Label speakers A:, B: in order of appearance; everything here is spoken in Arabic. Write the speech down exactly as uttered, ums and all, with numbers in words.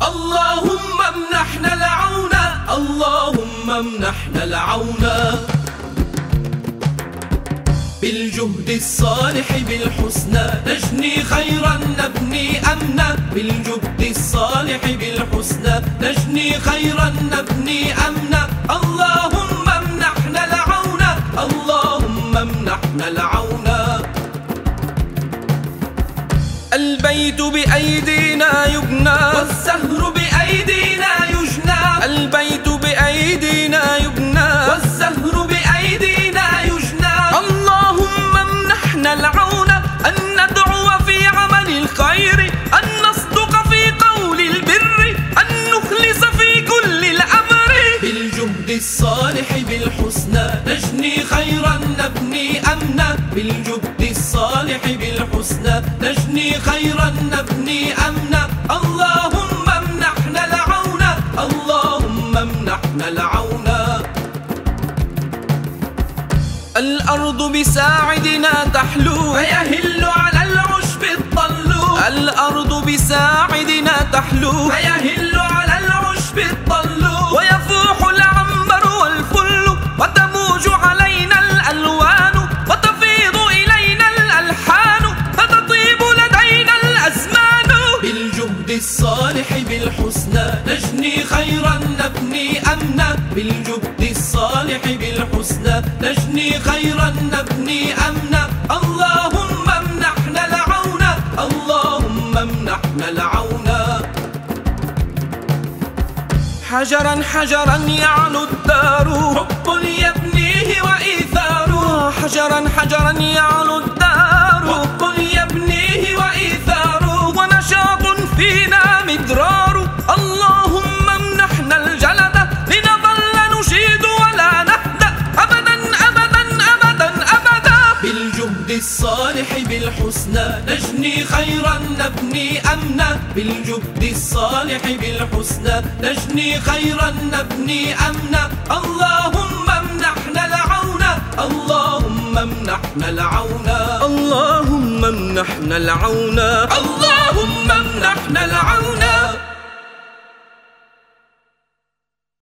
A: اللهم امنحنا العون، اللهم امنحنا العون. بالجهد الصالح بالحسنى نجني خيرا نبني أمنا، بالجهد الصالح بالحسنى نجني خيرا نبني أمنا. اللهم امنحنا العون، اللهم امنحنا العون. البيت بأيدينا يبنى والزهر بأيدينا يجنى، البيت بأيدينا يبنى والزهر بأيدينا يجنى. اللهم امنحنا العون أن ندعو في عمل الخير، أن نصدق في قول البر، أن نخلص في كل الأمر. بالجهد الصالح بالحسنى نجني خيرا نبني أمنا، بالجهد الصالح بالحسنى نجني خيرا نبني أمنا. اللهم امنحنا العون، اللهم امنحنا العون. الأرض بساعدنا تحلو فيهل على العشب الطل، الأرض بساعدنا تحلو فيهل على العشب الطل. ويفوح العنبر والفل وتموج علينا الألوان، وتفيض إلينا الألحان فتطيب لدينا الأزمان. بالجهد الصالح بالحسنى نجني خيرا نبني أمنا، بالجهد الصالح بالحسنى نجني خيرا نبني أمنا. اللهم امنحنا العون، اللهم امنحنا العون. حجرا حجرا يعلو الدار، حب يبنيه وإيثار. حجرا حجرا يعلو الدار، حب يبنيه وإيثار. ونشاط فينا مدرار، اللهم امنحنا الجلد لنظل نشيد ولا نهدأ أبدا أبدا أبدا أبدا. بالجهد الصالح بالحسنى نجني خيرا نبني أمنا، بالجهد الصالح بالحسنى نجني خيرا نبني أمنا. اللهم امنحنا العون، اللهم امنحنا العون. اللهم امنحنا العون، اللهم امنحنا العون.